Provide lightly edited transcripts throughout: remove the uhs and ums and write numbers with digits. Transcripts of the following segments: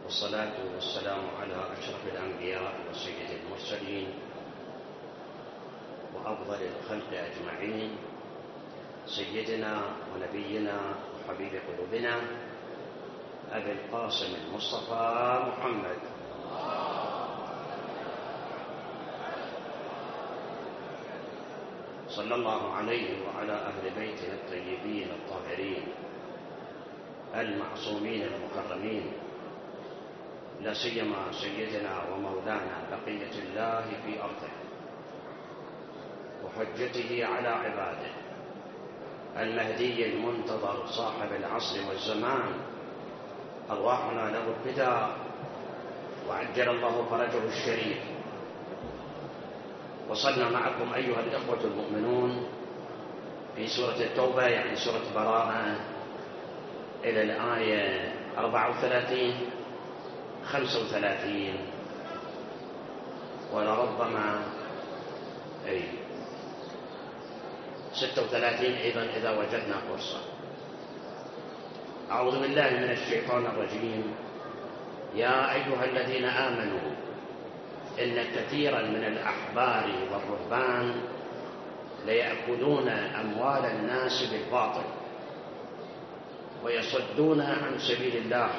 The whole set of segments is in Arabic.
والصلاة والسلام على أشرف الأنبياء وسيد المرسلين وأفضل الخلق أجمعين، سيدنا ونبينا وحبيب قلوبنا أبي القاسم المصطفى محمد صلى الله عليه وعلى أهل بيته الطيبين الطاهرين المعصومين المكرمين، لا سيما سيدنا ومولانا بقية الله في أرضه وحجته على عباده، المهدي المنتظر صاحب العصر والزمان، أرواحنا له الفداء وعجل الله فرجه الشريف. وصلنا معكم أيها الإخوة المؤمنون في سورة التوبة، يعني سورة براءة، إلى الآية 34 35 ولربما 36 أيضا إذا وجدنا فرصة. أعوذ بالله من الشيطان الرجيم. يا أيها الذين آمنوا إن كثيرا من الأحبار والرهبان ليأكلون أموال الناس بالباطل ويصدون عن سبيل الله،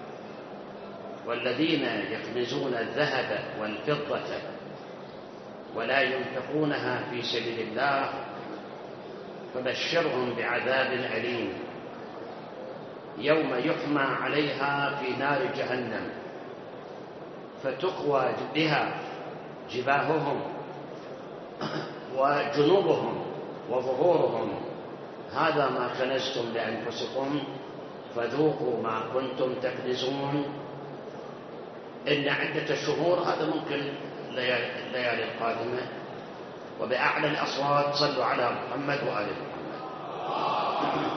والذين يكنزون الذهب والفضة ولا ينفقونها في سبيل الله فبشرهم بعذاب أليم يوم يحمى عليها في نار جهنم فتقوى بها جباههم وجنوبهم وظهورهم، هذا ما كنزتم لأنفسكم فذوقوا ما كنتم تكنزون. إن عدة الشهور، هذا ممكن الليالي القادمة. وبأعلى الأصوات صلوا على محمد وآل محمد.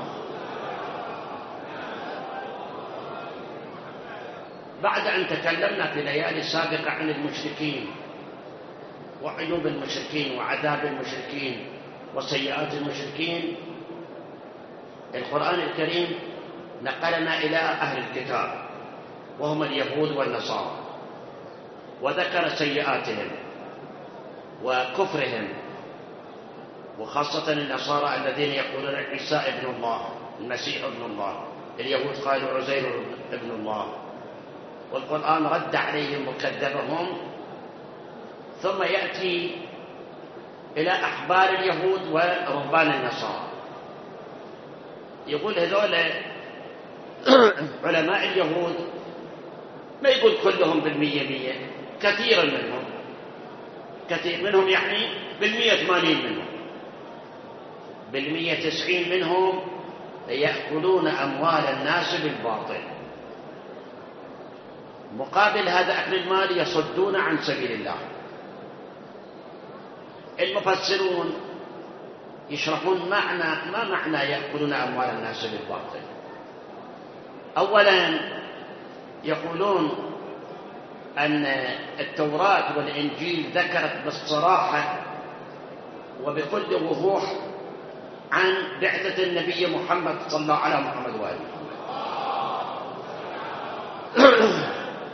بعد أن تكلمنا في ليالي سابقة عن المشركين وعيوب المشركين وعذاب المشركين وسيئات المشركين، القرآن الكريم نقلنا إلى أهل الكتاب وهم اليهود والنصارى، وذكر سيئاتهم وكفرهم، وخاصة النصارى الذين يقولون عيسى ابن الله، المسيح ابن الله، اليهود قالوا عزير ابن الله، والقرآن رد عليهم وكذبهم. ثم يأتي إلى أحبار اليهود ورهبان النصارى، يقول هذول علماء اليهود، ما يقول كلهم 100%، كثيرا منهم، كثير منهم يعني 80 منهم، 90 منهم يأكلون أموال الناس بالباطل، مقابل هذا أكل المال يصدون عن سبيل الله. المفسرون يشرحون ما معنى يأكلون أموال الناس بالباطل. أولا يقولون أن التوراة والإنجيل ذكرت بالصراحة وبكل وضوح عن بعثة النبي محمد صلى الله على محمد وآله محمد.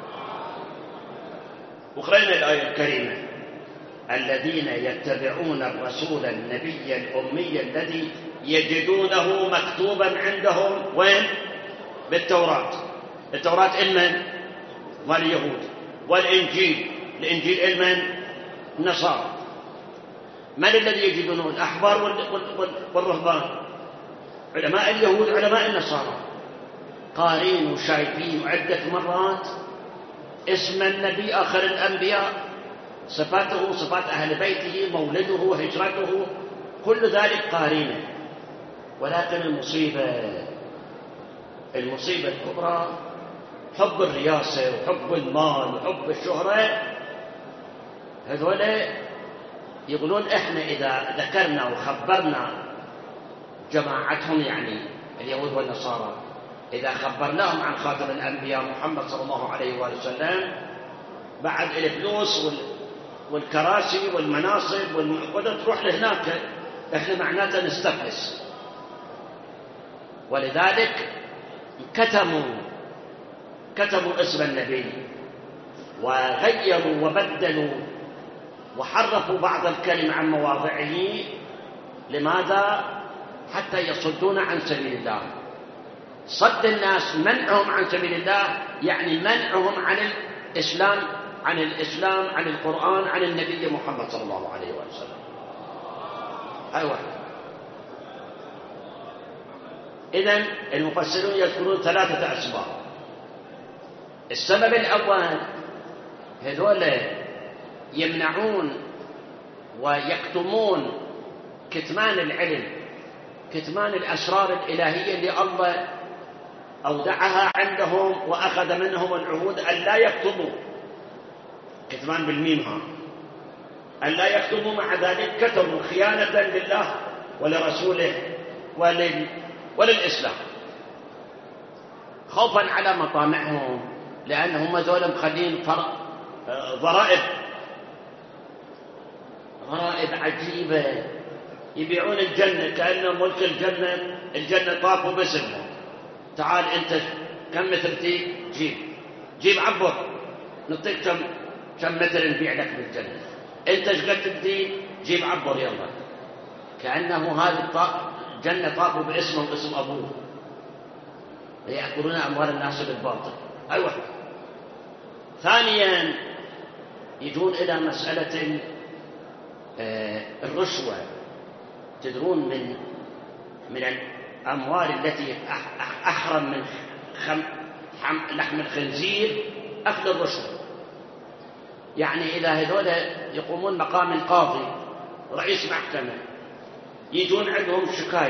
وقرأنا الآية الكريمة: الذين يتبعون الرسول النبي الأمي الذي يجدونه مكتوبا عندهم وين؟ بالتوراة. التوراة المن؟ مال اليهود. والإنجيل، الإنجيل المن؟ النصارى. من الذي يجدونه؟ الأحبار والرهبان، علماء اليهود علماء النصارى، قارين وشايفين عدة مرات اسم النبي آخر الأنبياء، صفاته، صفات أهل بيته، مولده، هجرته، كل ذلك قارينه. ولكن المصيبة الكبرى حب الرياسة وحب المال وحب الشهرة. هذول يقولون إحنا إذا ذكرنا وخبرنا جماعتهم، يعني اليهود والنصارى، إذا خبرناهم عن خاتم الأنبياء محمد صلى الله عليه وآله وسلم، بعد الفلوس والكراسي والمناصب والمعقودة تروح لهناك، إحنا معناته نستفلس. ولذلك كتموا كتبوا اسم النبي وغيروا وبدلوا وحرفوا بعض الكلم عن مواضعه. لماذا؟ حتى يصدون عن سبيل الله. صد الناس، منعهم عن سبيل الله، يعني منعهم عن الإسلام، عن القرآن، عن النبي محمد صلى الله عليه وسلم. أيوة. إذن المفسرون يذكرون 3 أسباب. السبب الأول، هذول يمنعون ويكتمون كتمان العلم، كتمان الأسرار الإلهية اللي الله أودعها عندهم وأخذ منهم العهود أن لا يكتبوا، كتمان بالميم ها، أن لا يكتبوا، مع ذلك كتبوا خيانة لله ولرسوله وللإسلام، خوفا على مطامعهم، لأنهم ذولا مخلين ضرائب عجيبة، يبيعون الجنة كأن ملك الجنة طافوا باسمهم. تعال أنت كم متر جيب عبر، نعطيك كم متر نبيع لك بالجنة. أنت ايش قد تدي؟ جيب عبر يلا. كأنه هذه الجنة طافوا باسمهم، باسم أبوه، يأكلون أموال الناس بالباطل. أيوة. ثانيا، يجون إلى مسألة الرشوة. تدرون من الأموال التي أحرم من لحم الخنزير أكل الرشوة. يعني إذا هذول يقومون مقام القاضي رئيس محكمة، يجون عندهم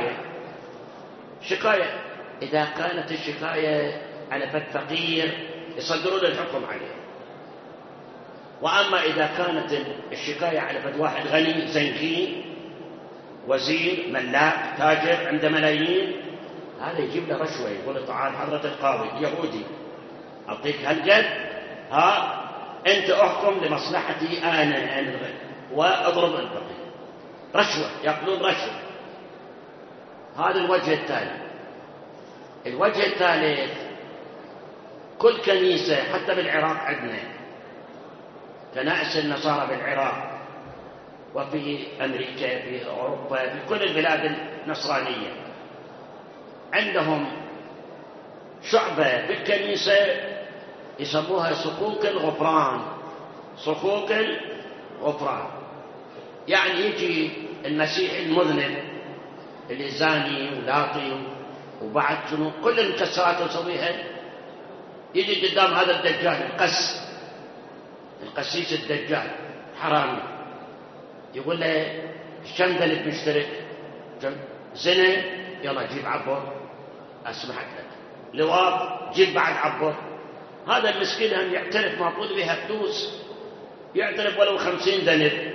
شكاية، إذا كانت الشكاية على فد فقير يصدرون الحكم عليه، وأما إذا كانت الشكاية على فد واحد غني زنكي، وزير، ملاك، تاجر عنده ملايين، هذا يجيب له رشوة، يقول تعال حضرة القاضي يهودي أعطيك هالجد، أنت أحكم لمصلحتي أنا وأضرب الفقير. رشوة، يأكلون رشوة. هذا الوجه الثاني. الوجه الثالث، كل كنيسة حتى بالعراق عندنا كنائس النصارى بالعراق وفي أمريكا في أوروبا في كل البلاد النصرانية عندهم شعبة بالكنيسة يسموها صكوك الغفران. صكوك الغفران يعني يجي المسيح المذنب اللي زاني ولاطي وبعد شنو كل المكسرات يسويها، يجي قدام هذا الدجال القسيس الدجال حرامي، يقول له كم ذلك مشترك؟ زنا، يلا جيب عبر أسمحت لك. لواط، جيب بعد عبر. هذا المسكين هم يعترف مفروض بها فلوس، يعترف ولو 50 ذنب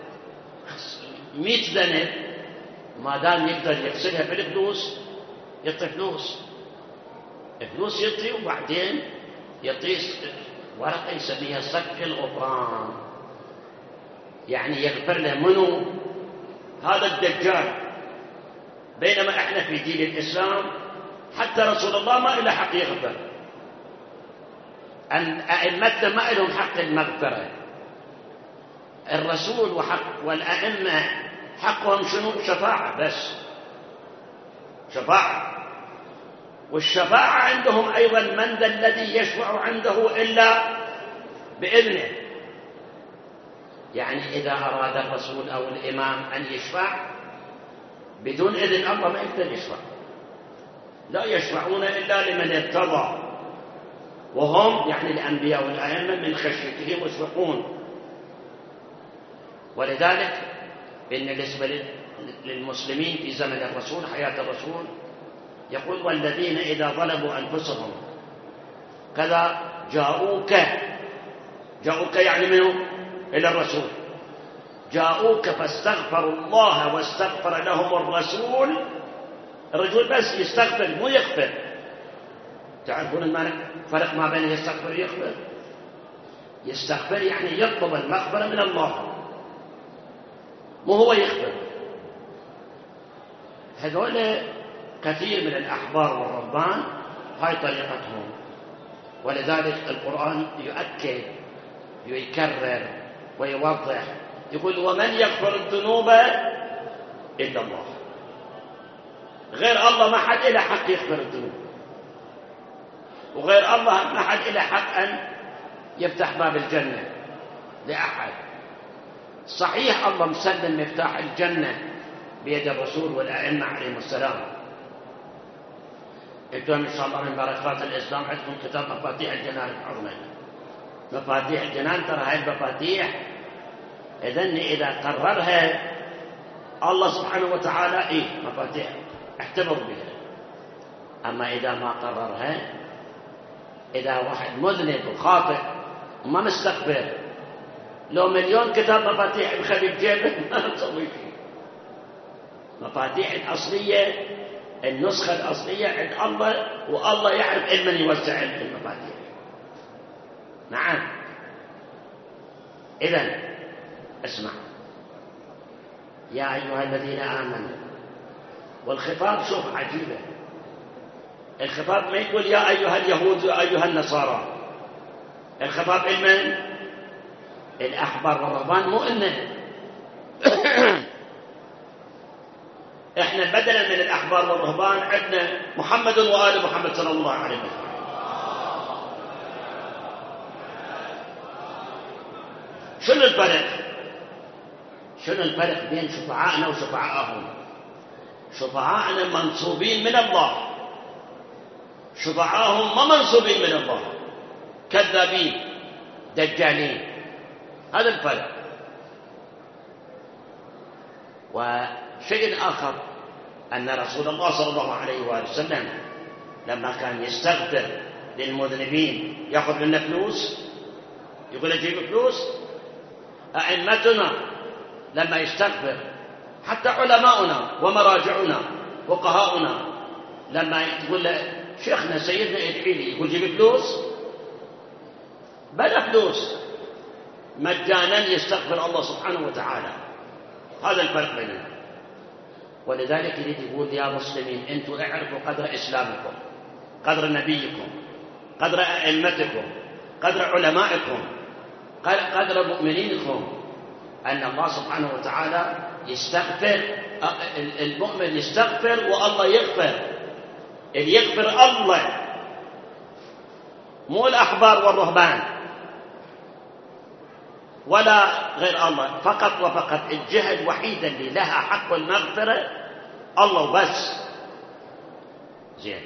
100 ذنب، ما دام يقدر يغسلها بالفلوس يعطي فلوس يعطي، وبعدين يعطي ورقة يسميها صك الغفران، يعني يغفر له منه هذا الدجال. بينما احنا في دين الإسلام حتى رسول الله ما له حق يغفر، أئمتنا ما لهم حق المغفرة. الرسول والأئمة حقهم شنو؟ شفاعة بس، شفاعة. والشفاعة عندهم أيضا من ذا الذي يشفع عنده إلا بإذنه. يعني إذا أراد الرسول أو الإمام أن يشفع بدون إذن الله ما يقدر يشفع. لا يشفعون إلا لمن ارتضى، وهم يعني الأنبياء والأئمة من خشيته مشفقون. ولذلك بالنسبة للمسلمين في زمن الرسول، حياة الرسول، يقول والذين إذا ظلموا أنفسهم كذا جاءوك يعني منه إلى الرسول، جاءوك فاستغفروا الله واستغفر لهم الرسول بس يستغفر مو يغفر. تعرفون الفرق ما بين يستغفر ويغفر؟ يستغفر يعني يطلب المغفرة من الله، مو هو يغفر. هذول كثير من الأحبار والرهبان هاي طريقتهم، ولذلك القرآن يؤكد ويكرر ويوضح، يقول ومن يغفر الذنوب إلا الله. غير الله ما حد إله حق يغفر الذنوب، وغير الله ما حد إله حق أن يفتح باب الجنة لأحد. صحيح الله مسلم مفتاح الجنة بيد الرسول والأئمة عليهم السلام. انتم ان شاء الله من بركات الاسلام عندكم كتاب مفاتيح الجنان العظمى. مفاتيح الجنان ترى هاي المفاتيح اذا قررها الله سبحانه وتعالى مفاتيح اعتبر بها. اما اذا ما قررها، اذا واحد مذنب وخاطئ وما مستغفر، لو مليون كتاب مفاتيح مخلي بجيبه ما نسوي شيء. مفاتيح الأصلية، النسخة الأصلية عند الله، والله يعرف من يوزع المفاتيح. نعم. إذن اسمع يا أيها الذين آمنوا، والخطاب شوف عجيبة، الخطاب ما يقول يا أيها اليهود يا أيها النصارى، الخطاب لمن؟ الأحبار والرهبان، مو إنه إحنا بدلا من الأحبار والرهبان عندنا محمد وآل محمد صلى الله عليه وسلم. شنو الفرق؟ شنو الفرق بين شفعائنا وشفعائهم؟ شفعائنا منصوبين من الله، شفعائهم ما منصوبين من الله، كذابين دجالين. هذا الفرق. وشيء آخر أن رسول الله صلى الله عليه وآله وسلم لما كان يستغفر للمذنبين يأخذ منا فلوس، يقول أجيب فلوس. أئمتنا لما يستغفر، حتى علماؤنا ومراجعنا فقهاؤنا لما تقول له شيخنا سيدنا ادعي لي، يقول جيب فلوس؟ بلا فلوس، مجانا يستغفر الله سبحانه وتعالى. هذا الفرق بيننا. ولذلك يريد يقول يا مسلمين انتم اعرفوا قدر اسلامكم، قدر نبيكم، قدر ائمتكم، قدر علمائكم، قدر مؤمنينكم، ان الله سبحانه وتعالى يستغفر. المؤمن يستغفر والله يغفر. اللي يغفر الله، مو الاحبار والرهبان ولا غير الله. فقط وفقط الجهة الوحيدة اللي لها حق المغفرة الله بس. زين.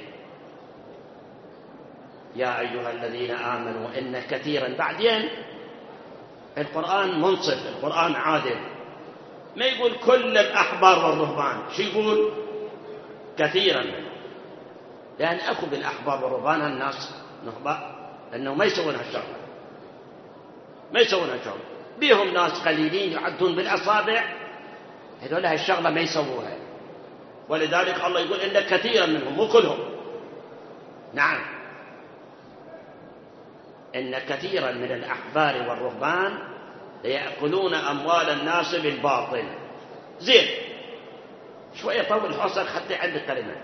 يا أيها الذين آمنوا إن كثيرا، بعدين القرآن منصف، القرآن عادل، ما يقول كل الأحبار والرهبان، شو يقول؟ كثيرا. لأن أخذ الأحبار والرهبان الناس نهباء أنه ما يسوون هالشغلة، ما يسوون هالشغلة. بيهم ناس قليلين يعدون بالأصابع، هذول هالشغلة ما يسووها. ولذلك الله يقول إن كثيرا منهم، مو كلهم. نعم، إن كثيرا من الأحبار والرهبان ليأكلون أموال الناس بالباطل. زين، شوية طول حصر حتى عند الكلمة.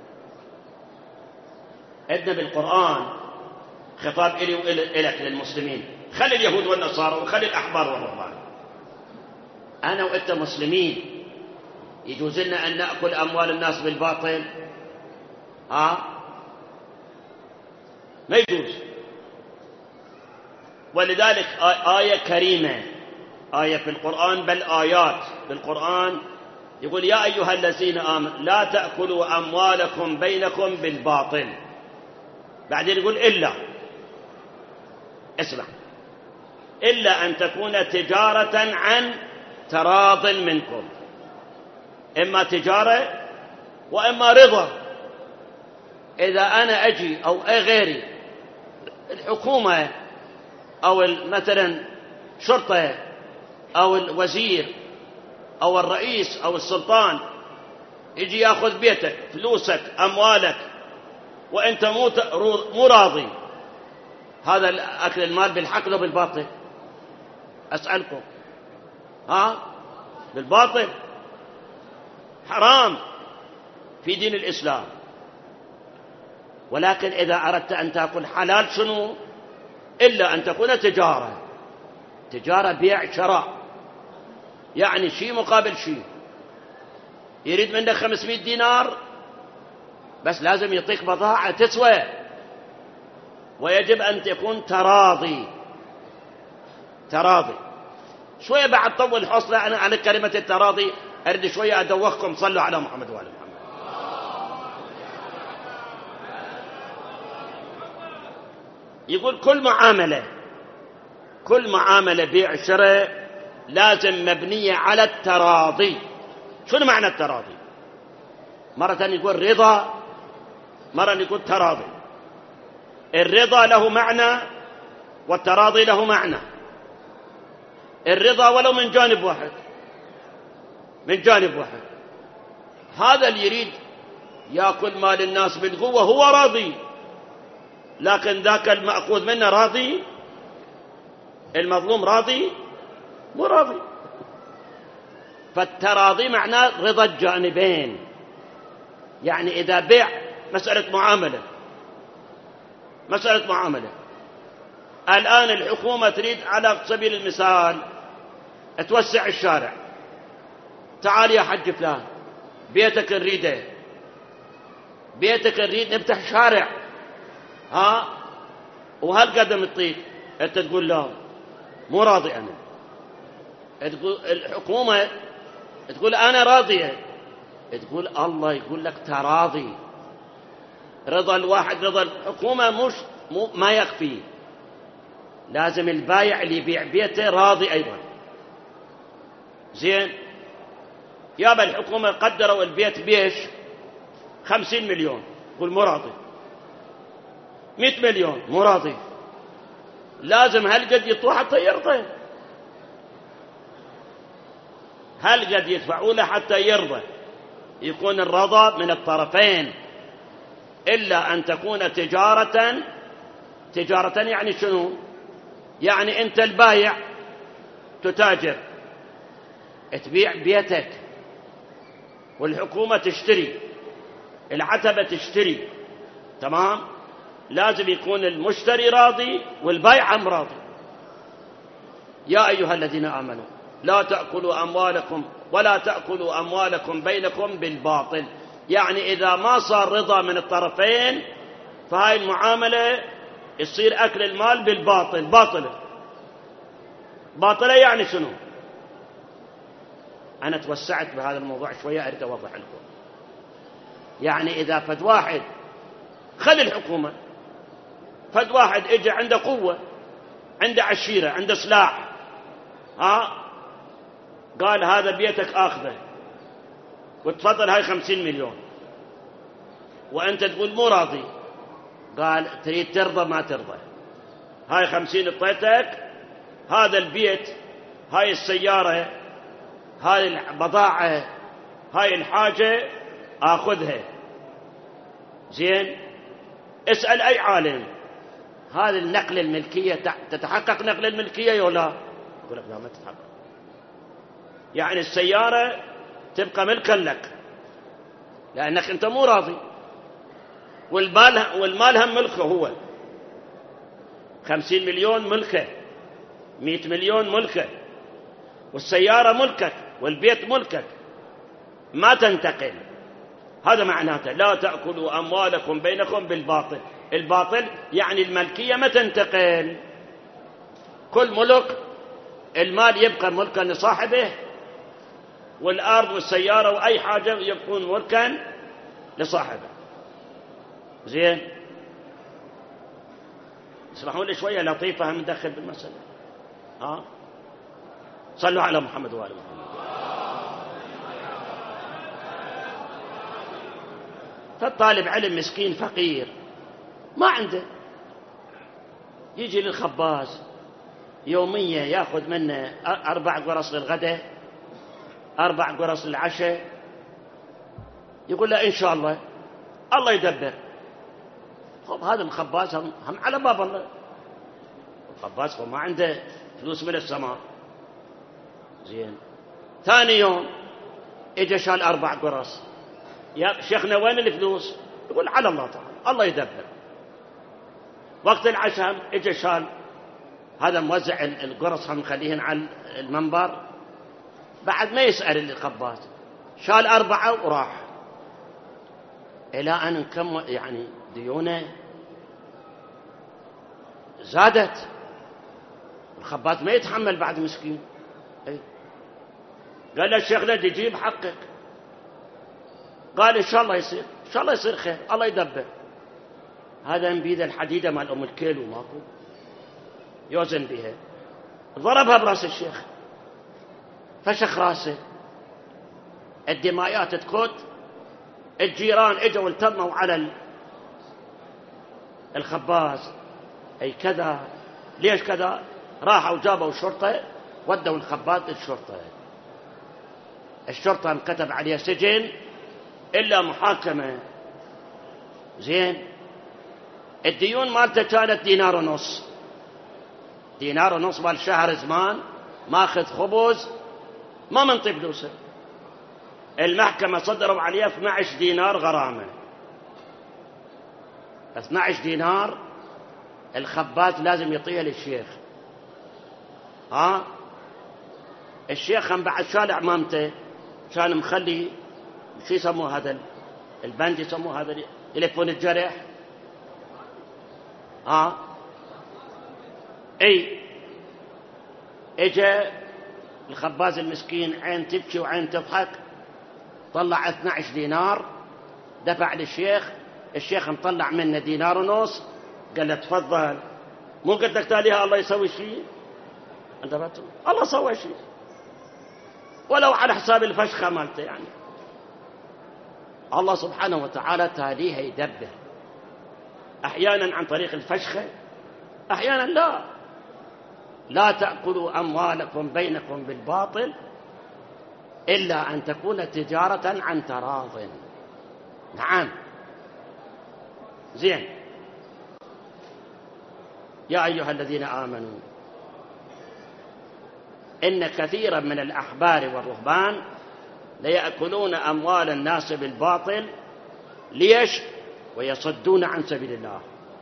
عندنا بالقرآن خطاب إلي وإلك للمسلمين، خلي اليهود والنصارى وخلي الأحبار والرهبان. أنا وأنت مسلمين، يجوز لنا أن نأكل أموال الناس بالباطل؟ ما يجوز. ولذلك آية كريمة، آية في القرآن، بل آيات في القرآن، يقول يا أيها الذين آمنوا لا تأكلوا أموالكم بينكم بالباطل. بعدين يقول إلا، اسمع، إلا أن تكون تجارة عن تراض منكم. إما تجارة وإما رضا. إذا أنا أجي أو أي غيري، الحكومة أو مثلا شرطة أو الوزير أو الرئيس أو السلطان، يجي يأخذ بيتك، فلوسك، أموالك، وأنت مو راضي، هذا أكل المال بالحق لو بالباطل؟ أسألكم، بالباطل، حرام في دين الإسلام. ولكن إذا أردت أن تأكل حلال شنو؟ إلا أن تكون تجارة بيع شراء، يعني شيء مقابل شيء. يريد منك 500 دينار بس لازم يعطيك بضاعة تسوى، ويجب أن تكون تراضي. شوية بعد طول حصلة عن كلمة التراضي، أريد شوية أدوخكم. صلوا على محمد وعلى محمد. يقول كل معاملة بيع شراء لازم مبنية على التراضي. شنو معنى التراضي؟ مرة يقول رضا، مرة يقول تراضي. الرضا له معنى والتراضي له معنى. الرضا ولو من جانب واحد، هذا اللي يريد يأكل مال الناس بالقوة هو راضي، لكن ذاك المأخوذ منه راضي؟ المظلوم راضي؟ مو راضي. فالتراضي معناه رضا الجانبين. يعني إذا بيع مسألة معاملة، الآن الحكومة تريد على سبيل المثال توسع الشارع. تعال يا حج فلان، بيتك نريد نفتح شارع، وهل قدم الطيب؟ أنت تقول لا مو راضي أنا. تقول الحكومة تقول أنا راضية، تقول الله يقول لك تراضي. رضا الواحد رضا الحكومة ما يكفي، لازم البايع اللي يبيع بيته راضي أيضا. زين، يابا الحكومة قدروا البيت بيش 50 مليون، يقول مو راضي. 100 مليون مو راضي. لازم هالقد يطوح حتى يرضى، هالقد يدفعوا له حتى يرضى. يكون الرضا من الطرفين، إلا أن تكون تجارة يعني شنو؟ يعني أنت البايع تتاجر، تبيع بيتك، والحكومة تشتري، العتبة تشتري، تمام؟ لازم يكون المشتري راضي والبائع راضي. يا أيها الذين آمنوا لا تأكلوا أموالكم بينكم بالباطل. يعني إذا ما صار رضا من الطرفين فهاي المعاملة يصير أكل المال بالباطل. باطلة يعني شنو؟ أنا توسعت بهذا الموضوع شوية، أريد أوضح لكم. يعني إذا فد واحد خلي الحكومة، فد واحد إجا عنده قوة، عنده عشيرة، عنده سلاح، قال هذا بيتك آخذه وتفضل هاي 50 مليون، وأنت تقول مو راضي. قال تريد ترضى ما ترضى، هاي 50 اعطيتك، هذا البيت، هاي السيارة، هاي البضاعة، هاي الحاجة آخذها. زين، اسأل أي عالم، هذا النقل الملكية تتحقق نقل الملكية ولا؟ يقول لك لا ما تتحقق. يعني السيارة تبقى ملكا لك لأنك أنت مو راضي، والمال هم ملكه هو. 50 مليون ملكه، 100 مليون ملكه، والسيارة ملكك، والبيت ملكك، ما تنتقل. هذا معناته لا تأكلوا أموالكم بينكم بالباطل. الباطل يعني الملكية ما تنتقل. كل ملك المال يبقى ملكا لصاحبه، والأرض والسيارة وأي حاجة يكون ملكا لصاحبه. زين، اسمحوا لي شوية لطيفة هم ندخل بالمسألة. صلوا على محمد وآل محمد. فالطالب علم مسكين فقير ما عنده، يجي للخباز يوميا يأخذ منه 4 قرص للغداء، 4 قرص للعشاء، يقول له إن شاء الله الله يدبر. خب هذا الخباز هم على باب الله، الخباز ما عنده فلوس من السماء. زين، ثاني يوم إجا شال 4 قرص، يا شيخنا وين الفلوس؟ يقول على الله تعالى، الله يدبر. وقت العشاء اجى شال هذا موزع القرص هم مخليهن على المنبر، بعد ما يسأل الخباز، شال 4 وراح، إلى أن كم يعني ديونه زادت. الخباز ما يتحمل بعد مسكين. قال له الشيخ لا تجيب حقك. قال إن شاء الله يصير، إن شاء الله يصير خير، الله يدبر. هذا بيد الحديدة مال أم الكيلو ماكو يوزن بها، ضربها براس الشيخ، فشخ راسه، الدمايات تكوت. الجيران اجوا التموا على الخباز، أي كذا، ليش كذا؟ راحوا جابوا الشرطة، ودوا الخباز الشرطة. الشرطة انكتب عليها سجن إلا محاكمة. زين، الديون مالته كانت 1.5 دينار، 1.5 دينار مال شهر زمان، ماخذ خبز، ما منطي فلوسه. المحكمة صدروا عليه 12 دينار غرامة. 12 دينار الخباز لازم يعطيها للشيخ. الشيخ هم بعد شال عمامته، كان مخلي شو يسموه هذا البند، يسموه هذا يلفون الجرح. اي اجا الخباز المسكين، عين تبكي وعين تضحك، طلع 12 دينار دفع للشيخ. الشيخ مطلع منه 1.5 دينار، قال له تفضل، مو قلت لك تاليها الله يسوي شيء؟ انتبهتوا؟ الله سوى شيء ولو على حساب الفشخة مالته. يعني الله سبحانه وتعالى تاليها يدبر، أحيانا عن طريق الفشخة، أحيانا لا تأكلوا أموالكم بينكم بالباطل إلا أن تكون تجارة عن تراض. نعم. زين، يا أيها الذين آمنوا إن كثيرا من الأحبار والرهبان ليأكلون أموال الناس بالباطل. ليش؟ ويصدون عن سبيل الله.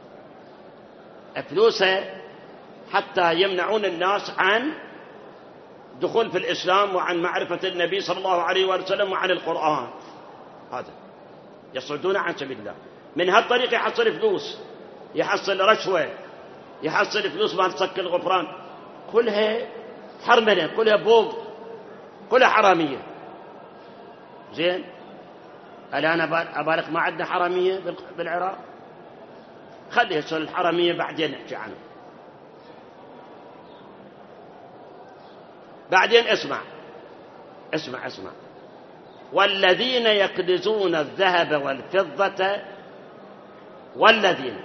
فلوسه حتى يمنعون الناس عن دخول في الإسلام وعن معرفة النبي صلى الله عليه وسلم وعن القرآن. هذا يصدون عن سبيل الله. من هالطريق يحصل فلوس، يحصل رشوة، يحصل فلوس ما تسكر الغفران، كلها حرمنة، كلها بوغ، كلها حرامية. زين، الآن أبارك ما عندنا حرامية بالعراق، خلي يصل الحرامية بعدين نحكي عنه. بعدين اسمع. والذين يكنزون الذهب والفضة، والذين،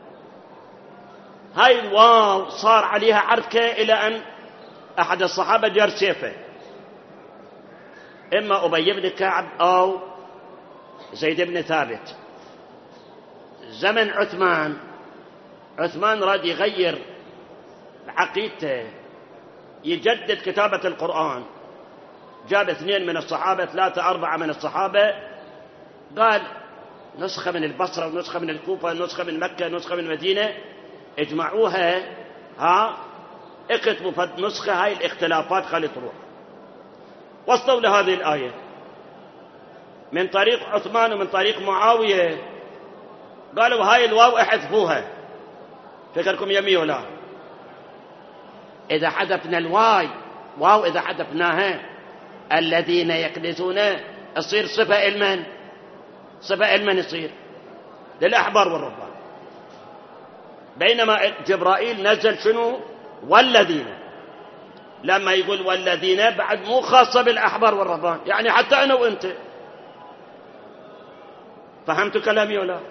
هاي الواو صار عليها عركة إلى أن أحد الصحابة جر سيفه، إما أبي بن كعب أو زيد بن ثابت. زمن عثمان راد يغير عقيدته، يجدد كتابة القرآن. جاب 2 من الصحابة، 3 4 من الصحابة، قال نسخة من البصرة ونسخة من الكوفة، نسخة من مكة، نسخة من المدينة، اجمعوها، اكتبوا نسخة، هاي الاختلافات خلي تروح. وصلوا لهذه الآية من طريق عثمان ومن طريق معاوية، قالوا هاي الواو احذفوها، فكركم يمي ولا؟ إذا حذفنا واو إذا حذفناها، الذين يكنزون يصير صفة المن؟ صفة المن يصير؟ للأحبار والرهبان. بينما جبرائيل نزل شنو؟ والذين. لما يقول والذين بعد مو خاصة بالأحبار والرهبان، يعني حتى أنا وأنت. فهمتوا كلامي ولا؟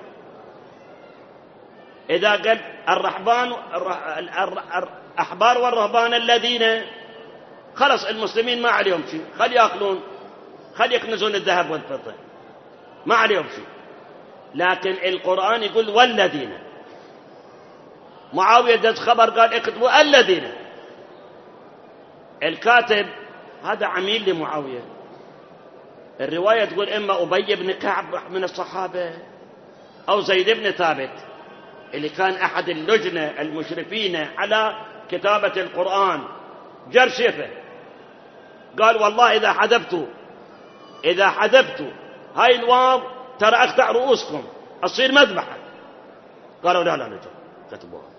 إذا قال الأحبار والرهبان الذين، خلص المسلمين ما عليهم شيء، خلي يأكلون، خلي يكنزون الذهب والفضة، ما عليهم شيء. لكن القرآن يقول والذين. معاوية دز خبر قال اكتبوا الذين. الكاتب هذا عميل لمعاوية. الرواية تقول إما أبي بن كعب من الصحابة أو زيد بن ثابت اللي كان أحد اللجنة المشرفين على كتابة القرآن، جر سيفه قال والله إذا حذفت هاي الواو ترى أقطع رؤوسكم أصير مذبحة. قالوا لا كتبوها.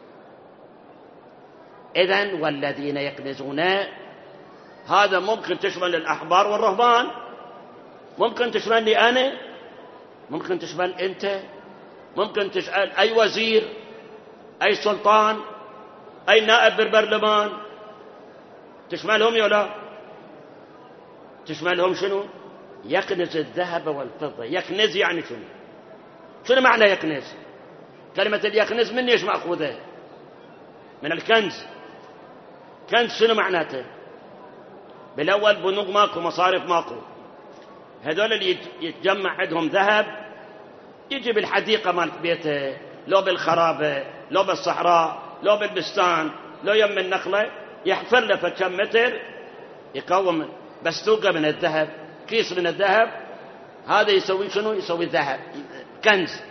إذن والذين يكنزون هذا ممكن تشمل الأحبار والرهبان، ممكن تشملني أنا، ممكن تشمل أنت، ممكن تسأل أي وزير، أي سلطان، أي نائب بالبرلمان، تشملهم ولا تشملهم؟ شنو يكنز الذهب والفضة؟ يكنز يعني شنو معنى يكنز؟ كلمة اليكنز من ايش مأخوذة؟ من الكنز. كنز شنو معناته؟ بالأول بنوك ماكو، مصارف ماكو، هذول اللي يتجمع عندهم ذهب يجي بالحديقة مالت بيته، لو بالخرابة، لو بالصحراء، لو بالبستان، لو يم النخلة، يحفر له كم متر يقوم بستوقة من الذهب، كيس من الذهب، هذا يسوي شنو؟ يسوي ذهب، كنز.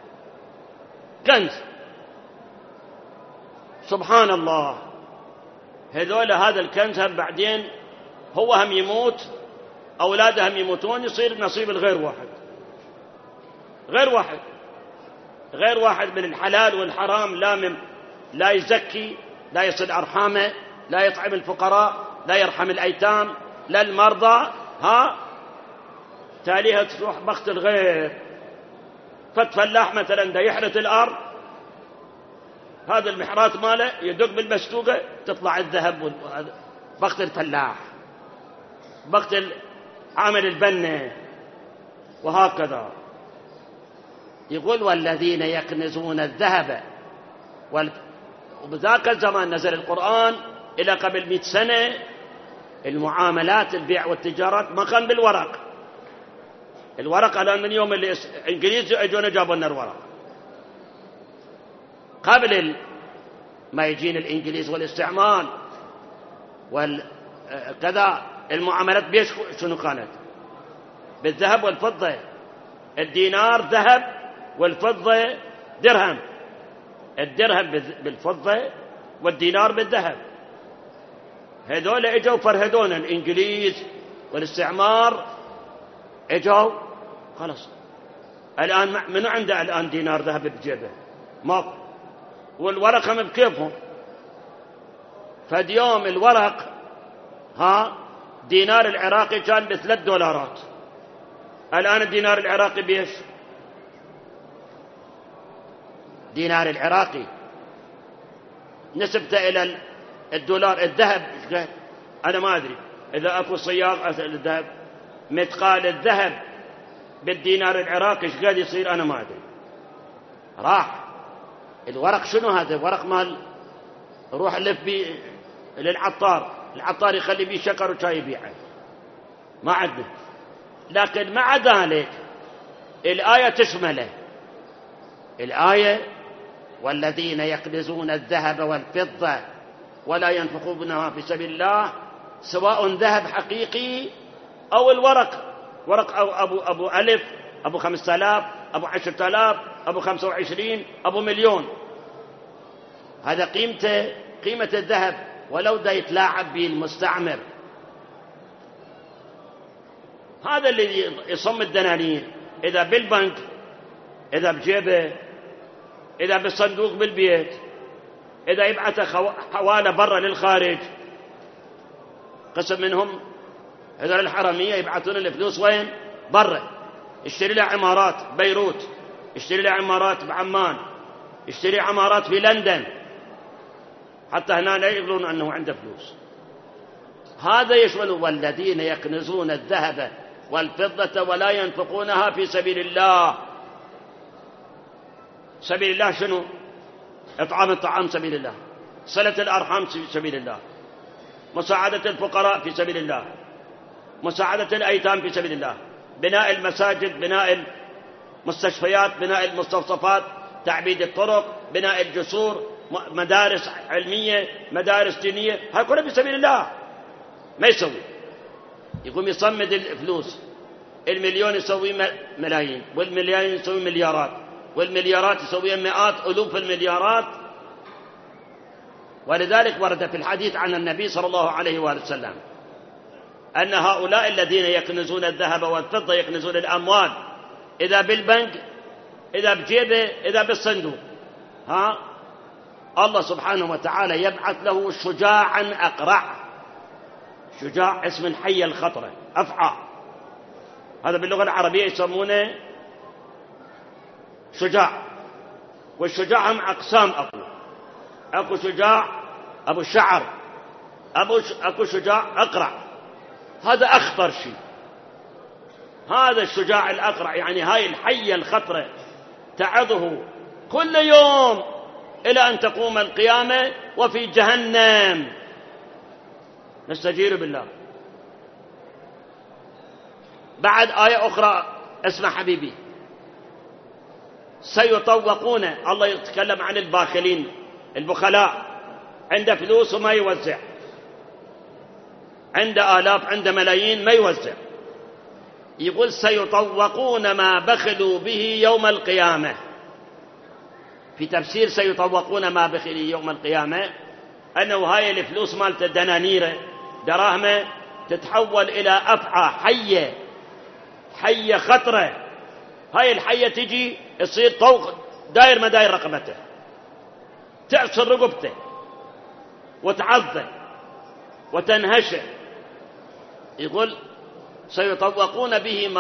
سبحان الله. هذول هذا الكنز هم بعدين هو هم يموت، أولاده هم يموتون، يصير نصيب الغير واحد، غير واحد من الحلال والحرام، لا يزكي، لا يصل أرحامه، لا يطعم الفقراء، لا يرحم الأيتام، لا المرضى، تاليها تروح بخت الغير. فلاح مثلا دا يحرث الأرض، هذا المحرات ماله يدق بالبستوقة تطلع الذهب، بخت الفلاح، بخت عامل البنة، وهكذا. يقول والذين يكنزون الذهب وبذاك الزمان نزل القرآن إلى قبل 100 سنة. المعاملات، البيع والتجارات ما كان بالورق. الورق الآن من يوم الإنجليز اجونا جابوا لنا الورق. قبل ما يجين الإنجليز والاستعمار والكذا، المعاملات بيش شنو كانت؟ بالذهب والفضة. الدينار ذهب والفضة درهم، الدرهم بالفضة والدينار بالذهب. هذول اجوا فرهدونا الإنجليز والاستعمار، اجوا خلاص. الآن منو عنده الآن دينار ذهب بجيبه؟ ما. والورق هم بكيفهم. فاليوم الورق دينار العراقي كان $3، الآن الدينار العراقي بيش؟ دينار العراقي نسبته إلى الدولار. الذهب أنا ما أدري، إذا أكو صياغ أسأل الذهب، مثقال الذهب بالدينار العراقي ايش قاعد يصير أنا ما أدري. راح الورق. شنو هذا؟ ورق مال روح لف بيه للعطار، العطار يخلي بيه شكر وشاي يبيعه، ما عندنا. لكن مع ذلك الآية تشمله. الآية والذين يكنزون الذهب والفضة ولا ينفقونها في سبيل الله، سواء ذهب حقيقي أو الورق، ورق أبو ألف، أبو 5000، أبو 10,000، أبو 25، أبو مليون. هذا قيمة الذهب، ولو دا يتلاعب به المستعمر. هذا اللي يصم الدنانير، إذا بالبنك، إذا بجيبه، إذا بالصندوق بالبيت، إذا يبعث حوالة برا للخارج. قسم منهم هذول الحرامية يبعثون الفلوس وين؟ برا. يشتري له عمارات بيروت، يشتري له عمارات بعمان، يشتري عمارات في لندن، حتى هنا لا يقولون أنه عنده فلوس. هذا يشمل والذين يكنزون الذهب والفضة ولا ينفقونها في سبيل الله. سبيل الله شنو؟ إطعام الطعام سبيل الله، صلة الأرحام في سبيل الله، مساعدة الفقراء في سبيل الله، مساعدة الأيتام في سبيل الله، بناء المساجد، بناء المستشفيات، بناء المستوصفات، تعبيد الطرق، بناء الجسور، مدارس علمية، مدارس دينية، هذا كله في سبيل الله. ما يسوي، يقوم يصمد الفلوس. المليون يسوي ملايين، والمليون يسوي مليارات، والمليارات يسويها مئات ألوف المليارات. ولذلك ورد في الحديث عن النبي صلى الله عليه وآله وسلم أن هؤلاء الذين يكنزون الذهب والفضة يكنزون الأموال، إذا بالبنك، إذا بجيبه، إذا بالصندوق، الله سبحانه وتعالى يبعث له شجاعا أقرع. شجاع اسم الحية الخطرة، أفعى، هذا باللغة العربية يسمونه شجاع. والشجاع هم أقسام، أكو شجاع أبو الشعر، أكو شجاع أقرع، هذا أخطر شيء. هذا الشجاع الأقرع يعني هاي الحية الخطرة تعظه كل يوم إلى أن تقوم القيامة وفي جهنم. نستجير بالله. بعد آية أخرى اسمع حبيبي، سيطوقون، الله يتكلم عن الباخلين البخلاء، عنده فلوس وما يوزع، عنده آلاف، عنده ملايين ما يوزع. يقول سيطوقون ما بخلوا به يوم القيامة. في تفسير سيطوقون ما بخلوا يوم القيامة أنه هاي الفلوس مالت دنانير دراهم تتحول إلى أفعى حية خطرة. هاي الحية تجي يصير طوق داير ما داير رقبته، تعصر رقبته وتعضه وتنهشه. يقول سيطوقون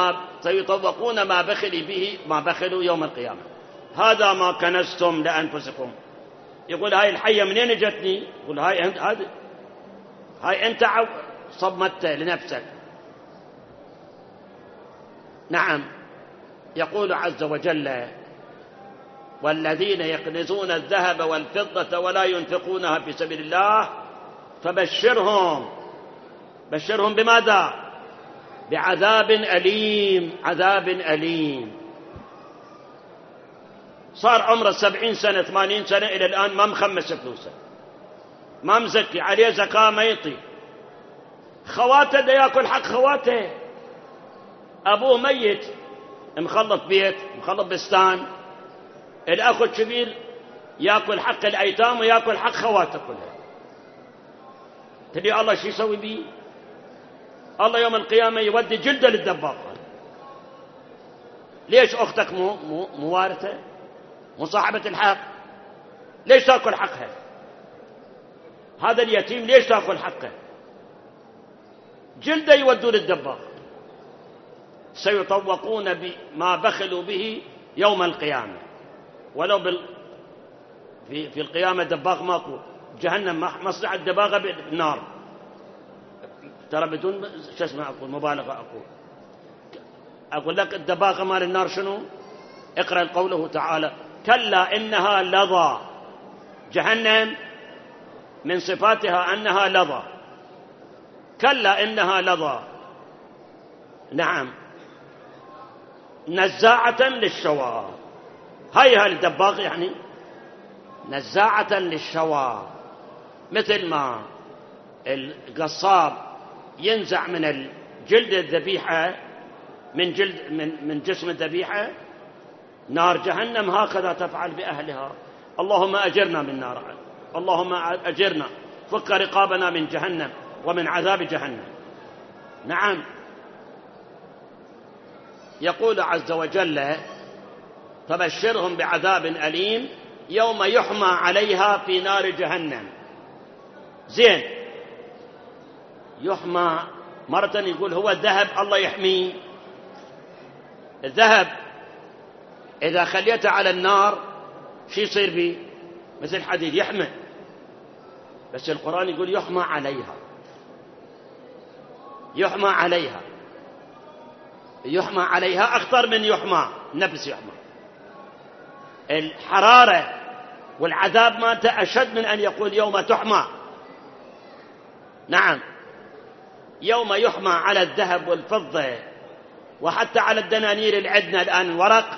ما بخلوا يوم القيامة. هذا ما كنزتم لأنفسكم. يقول هاي الحية منين جتني؟ يقول هاي أنت صمتها لنفسك. نعم. يقول عز وجل والذين يكنزون الذهب والفضة ولا ينفقونها في سبيل الله فبشرهم بماذا؟ بعذاب أليم. عذاب أليم. صار عمره 70 سنة 80 سنة إلى الآن ما مخمس فلوسه، ما مزكي عليه زكاة، ما يطي. خواته دا يأكل حق خواته، أبوه ميت مخلط بيت مخلط بستان، الأخ الكبير يأكل حق الأيتام ويأكل حق خواته كلها. تدري الله شو يسوي بيه؟ الله يوم القيامة يودي جلده للدباغ. ليش أختك مو وارثة، مو صاحبة الحق؟ ليش تأكل حقها؟ هذا اليتيم ليش تأكل حقه؟ جلده يودوا للدباغ. سيطوقون بما بخلوا به يوم القيامة. ولو في القيامة دباغ ماكو، جهنم مصنع الدباغة بالنار. ترى بدون شو اسمه أقول مبالغة، أقول لك الدباغة مال النار شنو؟ اقرأ قوله تعالى كلا إنها لظى. جهنم من صفاتها أنها لظى. كلا إنها لظى. نعم. نزاعة للشوى. هاي الدباغ يعني نزاعة للشوى، مثل ما القصاب ينزع من الجلد الذبيحة من جسم الذبيحة. نار جهنم هكذا تفعل بأهلها. اللهم أجرنا من نار، اللهم أجرنا، فك رقابنا من جهنم ومن عذاب جهنم. نعم. يقول عز وجل فبشرهم بعذاب أليم يوم يحمى عليها في نار جهنم. زين، يحمى مرة يقول هو الذهب الله يحميه. الذهب إذا خليته على النار شو يصير به؟ مثل حديد يحمى. بس القرآن يقول يحمى عليها. يحمى عليها، يحمى عليها أخطر من يحمى نفس يحمى. الحرارة والعذاب مالته أشد من أن يقول يوم تحمى. نعم. يوم يحمى على الذهب والفضة وحتى على الدنانير اللي عندنا الآن الورق،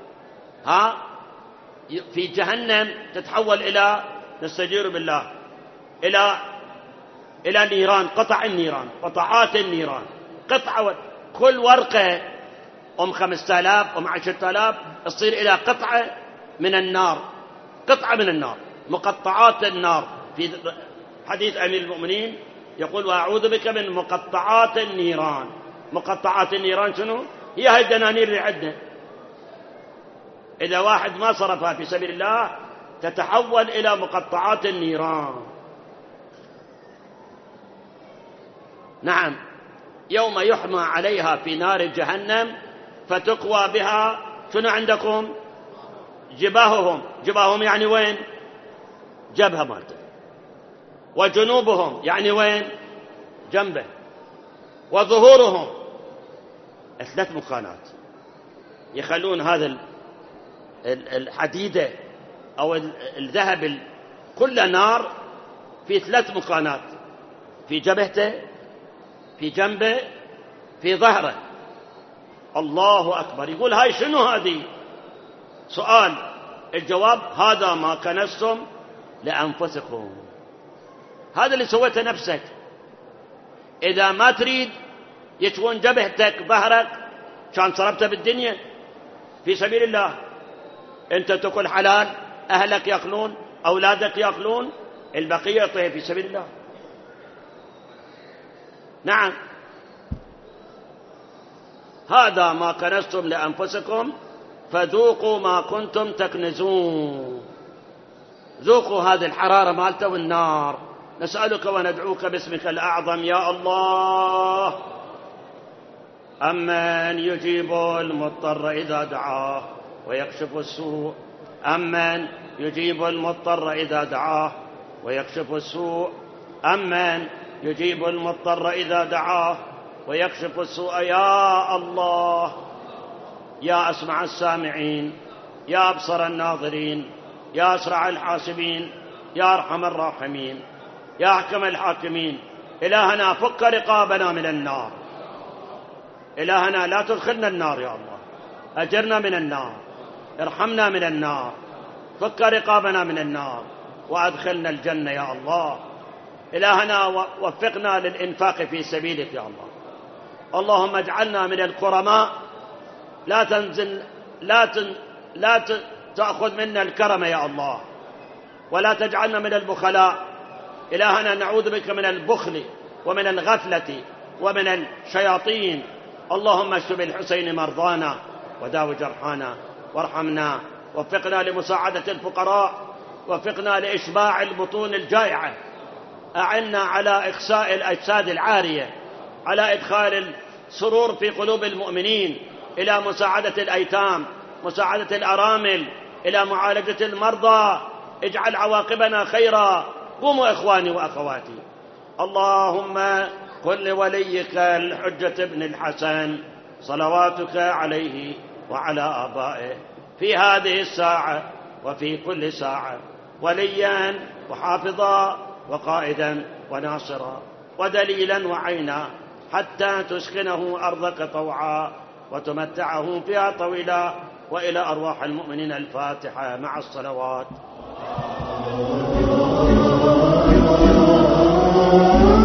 في جهنم تتحول إلى، نستجير بالله، إلى نيران، قطع النيران، قطعات النيران، قطعة، كل ورقة 5000 10,000 تصير إلى قطعة من النار، قطعة من النار، مقطعات النار. في حديث أمير المؤمنين يقول وأعوذ بك من مقطعات النيران. مقطعات النيران شنو؟ هي هاي الدنانير اللي عندنا، إذا واحد ما صرفها في سبيل الله تتحول إلى مقطعات النيران. نعم، يوم يحمى عليها في نار جهنم فتقوى بها شنو عندكم؟ جباههم. جباههم يعني وين؟ جبهة مالته. وجنوبهم يعني وين؟ جنبه. وظهورهم 3 مكانات. يخلون هذا الحديدة أو الذهب كل نار في 3 مكانات، في جبهته، في جنبه، في ظهره. الله أكبر. يقول هاي شنو هذه؟ سؤال، الجواب هذا ما كنستم لأنفسكم. هذا اللي سويته نفسك. إذا ما تريد يتون جبهتك ظهرك كان صرفته بالدنيا في سبيل الله. أنت تأكل حلال، أهلك يأكلون، أولادك يأكلون، البقية يطيح في سبيل الله. نعم، هذا ما كنستم لأنفسكم فذوقوا ما كنتم تكنزون. ذوقوا هذه الحرارة مالته والنار. نسألك وندعوك باسمك الأعظم يا الله. أمن يجيب المضطر إذا دعاه ويكشف السوء. أمن يجيب المضطر إذا دعاه ويكشف السوء. أمن يجيب المضطر إذا دعاه ويكشف السوء. يا الله، يا أسمع السامعين، يا أبصر الناظرين، يا أسرع الحاسبين، يا أرحم الراحمين، يا أحكم الحاكمين. إلهنا فك رقابنا من النار. إلهنا لا تدخلنا النار يا الله، أجرنا من النار، ارحمنا من النار، فك رقابنا من النار وأدخلنا الجنة يا الله. إلهنا وفقنا للإنفاق في سبيلك يا الله. اللهم اجعلنا من الكرماء، لا تأخذ منا الكرم يا الله، ولا تجعلنا من البخلاء. إلهنا نعوذ بك من البخل ومن الغفلة ومن الشياطين. اللهم اشف بالحسين مرضانا وداو جرحانا وارحمنا. وفقنا لمساعدة الفقراء، وفقنا لإشباع البطون الجائعة. أعنا على إخساء الأجساد العارية، على إدخال السرور في قلوب المؤمنين، إلى مساعدة الأيتام، مساعدة الأرامل، إلى معالجة المرضى. اجعل عواقبنا خيرا. قوموا إخواني وأخواتي. اللهم قل لوليك الحجة ابن الحسن صلواتك عليه وعلى آبائه في هذه الساعة وفي كل ساعة وليا وحافظا وقائدا وناصرا ودليلا وعينا، حتى تسكنه أرضك طوعا وتمتعه فيها طويلا. وإلى أرواح المؤمنين الفاتحة مع الصلوات.